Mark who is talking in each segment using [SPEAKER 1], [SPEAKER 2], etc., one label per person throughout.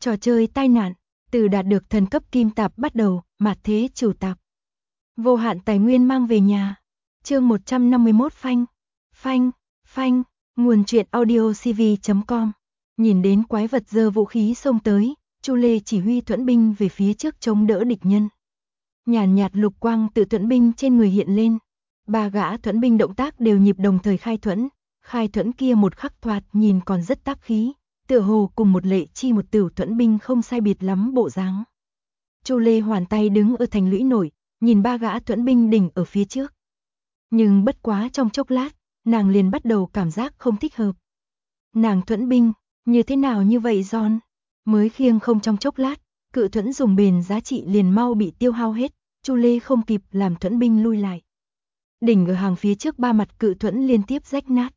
[SPEAKER 1] Trò chơi tai nạn, từ đạt được thần cấp kim tạp bắt đầu, mạt thế chủ tạp. Vô hạn tài nguyên mang về nhà. Chương 151 phanh, nguồn truyện audiocv.com. Nhìn đến quái vật giơ vũ khí xông tới, Chu Lê chỉ huy thuẫn binh về phía trước chống đỡ địch nhân. Nhàn nhạt lục quang tự thuẫn binh trên người hiện lên. Ba gã thuẫn binh động tác đều nhịp đồng thời khai thuẫn kia một khắc thoạt nhìn còn rất tác khí, tựa hồ cùng một lệ chi một tử thuẫn binh không sai biệt lắm bộ dáng. Chu Lê hoàn tay đứng ở thành lũy nổi, nhìn ba gã thuẫn binh đỉnh ở phía trước. Nhưng bất quá trong chốc lát, nàng liền bắt đầu cảm giác không thích hợp. Nàng thuẫn binh, như thế nào như vậy giòn? Mới khiêng không trong chốc lát, cự thuẫn dùng bền giá trị liền mau bị tiêu hao hết, Chu Lê không kịp làm thuẫn binh lui lại. Đỉnh ở hàng phía trước ba mặt cự thuẫn liên tiếp rách nát.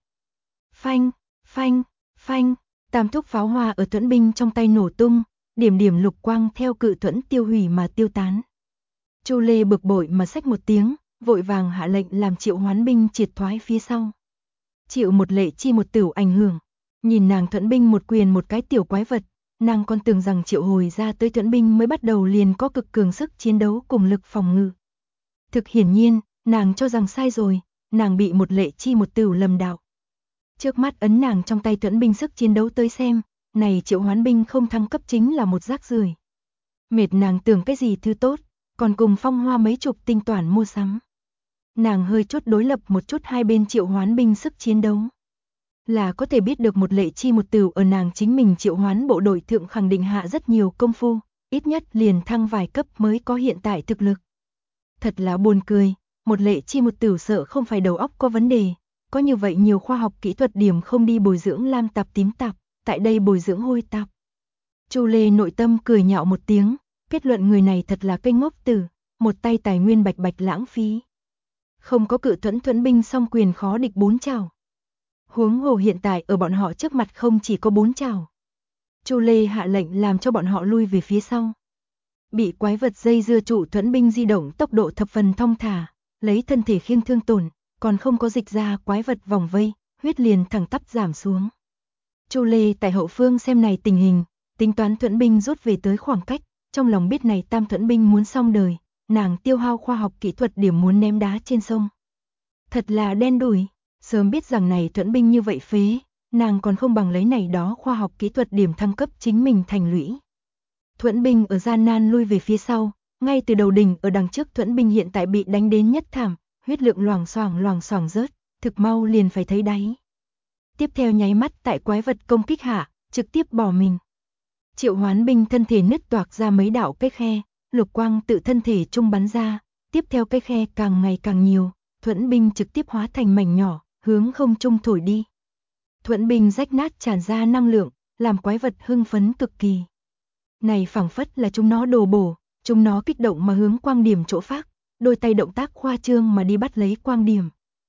[SPEAKER 1] Phanh, tam thúc pháo hoa ở thuẫn binh trong tay nổ tung, điểm lục quang theo cự thuẫn tiêu hủy mà tiêu tán. Chu Lê bực bội mà xách một tiếng, vội vàng hạ lệnh làm Triệu Hoán binh triệt thoái phía sau. Chịu một lệ chi một tửu ảnh hưởng, nhìn nàng thuẫn binh một quyền một cái tiểu quái vật, nàng còn tưởng rằng triệu hồi ra tới thuẫn binh mới bắt đầu liền có cực cường sức chiến đấu cùng lực phòng ngự. Thực hiển nhiên, nàng cho rằng sai rồi, nàng bị một lệ chi một tửu lầm đạo. Trước mắt ấn nàng trong tay thuẫn binh sức chiến đấu tới xem, này Triệu Hoán binh không thăng cấp chính là một rác rưởi. Mệt nàng tưởng cái gì thứ tốt, còn cùng Phong Hoa mấy chục tinh toản mua sắm. Nàng hơi chút đối lập một chút hai bên Triệu Hoán binh sức chiến đấu, là có thể biết được một lệ chi một tửu ở nàng chính mình Triệu Hoán bộ đội thượng khẳng định hạ rất nhiều công phu, ít nhất liền thăng vài cấp mới có hiện tại thực lực. Thật là buồn cười, một lệ chi một tửu sợ không phải đầu óc có vấn đề, có như vậy nhiều khoa học kỹ thuật điểm không đi bồi dưỡng lam tạp tím tạp, tại đây bồi dưỡng hôi tạp. Chu Lê nội tâm cười nhạo một tiếng, kết luận người này thật là cây ngốc tử, một tay tài nguyên bạch bạch lãng phí. Không có cự thuẫn binh song quyền khó địch bốn trảo. Huống hồ hiện tại ở bọn họ trước mặt không chỉ có bốn trảo. Chu Lê hạ lệnh làm cho bọn họ lui về phía sau. Bị quái vật dây dưa trụ thuẫn binh di động tốc độ thập phần thong thả, lấy thân thể khiêng thương tổn, còn không có dịch ra quái vật vòng vây, huyết liền thẳng tắp giảm xuống. Chu Lê tại hậu phương xem này tình hình, tính toán thuẫn binh rút về tới khoảng cách, trong lòng biết này tam thuẫn binh muốn xong đời, nàng tiêu hao khoa học kỹ thuật điểm muốn ném đá trên sông. Thật là đen đủi, sớm biết rằng này thuẫn binh như vậy phế, nàng còn không bằng lấy này đó khoa học kỹ thuật điểm thăng cấp chính mình thành lũy. Thuẫn binh ở gian nan lui về phía sau, ngay từ đầu đỉnh ở đằng trước thuẫn binh hiện tại bị đánh đến nhất thảm, huyết lượng loảng xoảng rớt, thực mau liền phải thấy đáy. Tiếp theo nháy mắt tại quái vật công kích hạ, trực tiếp bỏ mình. Triệu Hoán binh thân thể nứt toạc ra mấy đạo cái khe, lục quang tự thân thể trung bắn ra, tiếp theo cái khe càng ngày càng nhiều, thuẫn binh trực tiếp hóa thành mảnh nhỏ, hướng không trung thổi đi. Thuẫn binh rách nát tràn ra năng lượng, làm quái vật hưng phấn cực kỳ. Này phảng phất là chúng nó đồ bổ, chúng nó kích động mà hướng quang điểm chỗ phát, đôi tay động tác khoa trương mà đi bắt lấy quang điểm.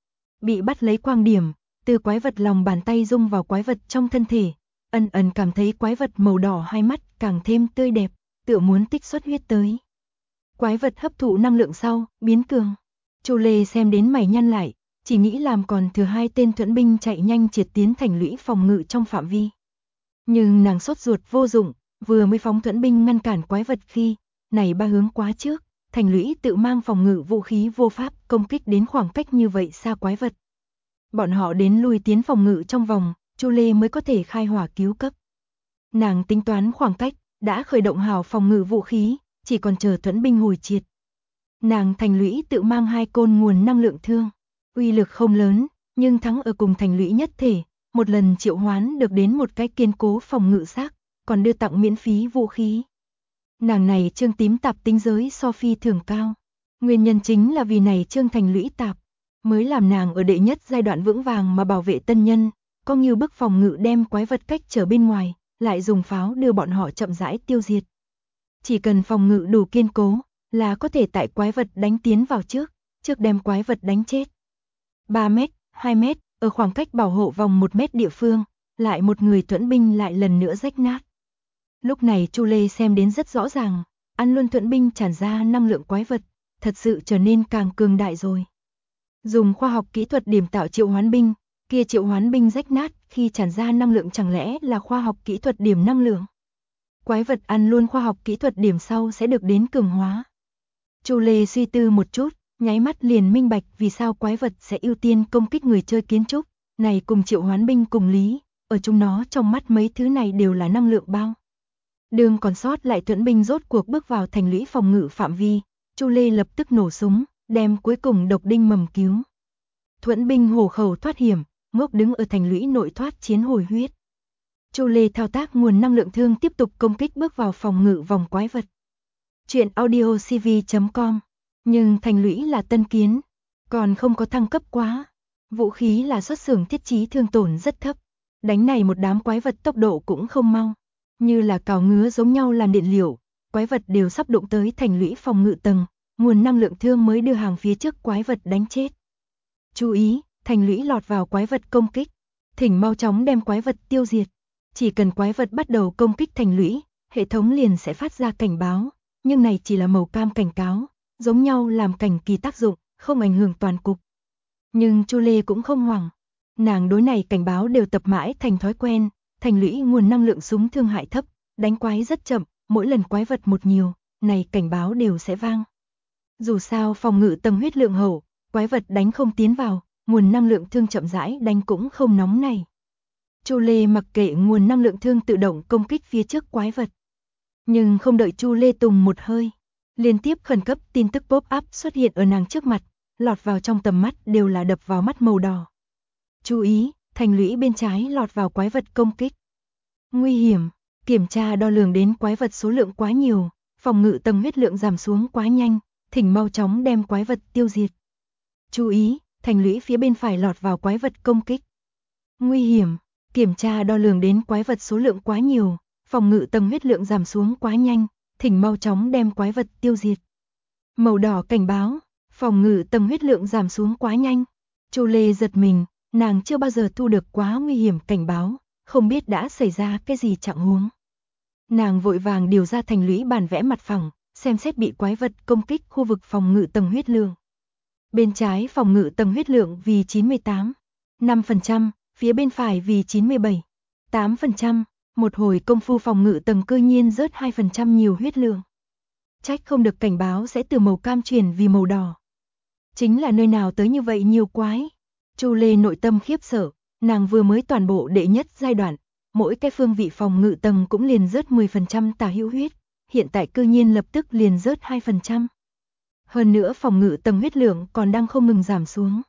[SPEAKER 1] Bị bắt lấy quang điểm, từ quái vật lòng bàn tay dung vào quái vật trong thân thể, ẩn cảm thấy quái vật màu đỏ hai mắt càng thêm tươi đẹp, tựa muốn tích xuất huyết tới. Quái vật hấp thụ năng lượng sau, biến cường. Chu Lê xem đến mày nhăn lại, chỉ nghĩ làm còn thừa hai tên thuẫn binh chạy nhanh triệt tiến thành lũy phòng ngự trong phạm vi. Nhưng nàng sốt ruột vô dụng, vừa mới phóng thuẫn binh ngăn cản quái vật khi, này ba hướng quá trước, thành lũy tự mang phòng ngự vũ khí vô pháp công kích đến khoảng cách như vậy xa quái vật. Bọn họ đến lui tiến phòng ngự trong vòng, Chu Lê mới có thể khai hỏa cứu cấp. Nàng tính toán khoảng cách, đã khởi động hào phòng ngự vũ khí, chỉ còn chờ thuẫn binh hồi triệt. Nàng thành lũy tự mang hai côn nguồn năng lượng thương, uy lực không lớn, nhưng thắng ở cùng thành lũy nhất thể, một lần triệu hoán được đến một cái kiên cố phòng ngự xác, còn đưa tặng miễn phí vũ khí. Nàng này trương tím tạp tính giới so phi thường cao, nguyên nhân chính là vì này trương thành lũy tạp, mới làm nàng ở đệ nhất giai đoạn vững vàng mà bảo vệ tân nhân, có như bức phòng ngự đem quái vật cách trở bên ngoài, lại dùng pháo đưa bọn họ chậm rãi tiêu diệt. Chỉ cần phòng ngự đủ kiên cố, là có thể tại quái vật đánh tiến vào trước đem quái vật đánh chết. 3 mét, 2 mét, ở khoảng cách bảo hộ vòng 1 mét địa phương, lại một người thuẫn binh lại lần nữa rách nát. Lúc này Chu Lê xem đến rất rõ ràng, ăn luôn thuẫn binh tràn ra năng lượng quái vật, thật sự trở nên càng cường đại rồi. Dùng khoa học kỹ thuật điểm tạo Triệu Hoán binh, kia Triệu Hoán binh rách nát khi tràn ra năng lượng chẳng lẽ là khoa học kỹ thuật điểm năng lượng? Quái vật ăn luôn khoa học kỹ thuật điểm sau sẽ được đến cường hóa. Chu Lê suy tư một chút, nháy mắt liền minh bạch vì sao quái vật sẽ ưu tiên công kích người chơi kiến trúc, này cùng triệu hoán binh cùng lý, ở chúng nó trong mắt mấy thứ này đều là năng lượng bao. Đường còn sót lại thuẫn binh rốt cuộc bước vào thành lũy phòng ngự phạm vi, Chu Lê lập tức nổ súng, đem cuối cùng độc đinh mầm cứu. Thuẫn binh hổ khẩu thoát hiểm, ngốc đứng ở thành lũy nội thoát chiến hồi huyết. Chu Lê thao tác nguồn năng lượng thương tiếp tục công kích bước vào phòng ngự vòng quái vật. Chuyện audio cv.com. Nhưng thành lũy là tân kiến, còn không có thăng cấp quá. Vũ khí là xuất xưởng thiết trí thương tổn rất thấp. Đánh này một đám quái vật tốc độ cũng không mau. Như là cào ngứa giống nhau làm điện liệu, quái vật đều sắp đụng tới thành lũy phòng ngự tầng, nguồn năng lượng thương mới đưa hàng phía trước quái vật đánh chết. Chú ý, thành lũy lọt vào quái vật công kích. Thỉnh mau chóng đem quái vật tiêu diệt. Chỉ cần quái vật bắt đầu công kích thành lũy, hệ thống liền sẽ phát ra cảnh báo, nhưng này chỉ là màu cam cảnh cáo, giống nhau làm cảnh kỳ tác dụng, không ảnh hưởng toàn cục. Nhưng Chu Lê cũng không hoảng, nàng đối này cảnh báo đều tập mãi thành thói quen, thành lũy nguồn năng lượng súng thương hại thấp, đánh quái rất chậm, mỗi lần quái vật một nhiều, này cảnh báo đều sẽ vang. Dù sao phòng ngự tầng huyết lượng hậu, quái vật đánh không tiến vào, nguồn năng lượng thương chậm rãi đánh cũng không nóng này. Chu Lê mặc kệ nguồn năng lượng thương tự động công kích phía trước quái vật. Nhưng không đợi Chu Lê tùng một hơi, liên tiếp khẩn cấp tin tức pop-up xuất hiện ở nàng trước mặt, lọt vào trong tầm mắt đều là đập vào mắt màu đỏ. Chú ý, thành lũy bên trái lọt vào quái vật công kích. Nguy hiểm, kiểm tra đo lường đến quái vật số lượng quá nhiều, phòng ngự tầng huyết lượng giảm xuống quá nhanh, thỉnh mau chóng đem quái vật tiêu diệt. Chú ý, thành lũy phía bên phải lọt vào quái vật công kích. Nguy hiểm, kiểm tra đo lường đến quái vật số lượng quá nhiều, phòng ngự tầng huyết lượng giảm xuống quá nhanh, thỉnh mau chóng đem quái vật tiêu diệt. Màu đỏ cảnh báo, phòng ngự tầng huyết lượng giảm xuống quá nhanh. Chu Lê giật mình, nàng chưa bao giờ thu được quá nguy hiểm cảnh báo, không biết đã xảy ra cái gì trạng huống. Nàng vội vàng điều ra thành lũy bản vẽ mặt phẳng, xem xét bị quái vật công kích khu vực phòng ngự tầng huyết lượng. Bên trái phòng ngự tầng huyết lượng vì 98, 5%, phía bên phải vì 97, 8%, một hồi công phu phòng ngự tầng cư nhiên rớt 2% nhiều huyết lượng. Trách không được cảnh báo sẽ từ màu cam chuyển vì màu đỏ. Chính là nơi nào tới như vậy nhiều quái. Chu Lê nội tâm khiếp sợ, nàng vừa mới toàn bộ đệ nhất giai đoạn, mỗi cái phương vị phòng ngự tầng cũng liền rớt 10% tả hữu huyết, hiện tại cư nhiên lập tức liền rớt 2%. Hơn nữa phòng ngự tầng huyết lượng còn đang không ngừng giảm xuống.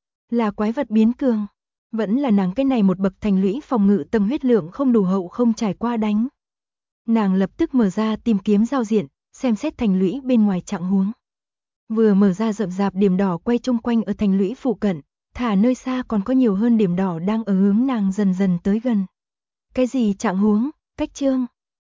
[SPEAKER 1] Là quái vật biến cường, vẫn là nàng cái này một bậc thành lũy phòng ngự tầng huyết lượng không đủ hậu không trải qua đánh. Nàng lập tức mở ra tìm kiếm giao diện, xem xét thành lũy bên ngoài trạng huống. Vừa mở ra rậm rạp điểm đỏ quay chung quanh ở thành lũy phụ cận, thả nơi xa còn có nhiều hơn điểm đỏ đang ở hướng nàng dần dần tới gần. Cái gì trạng huống, cách chương?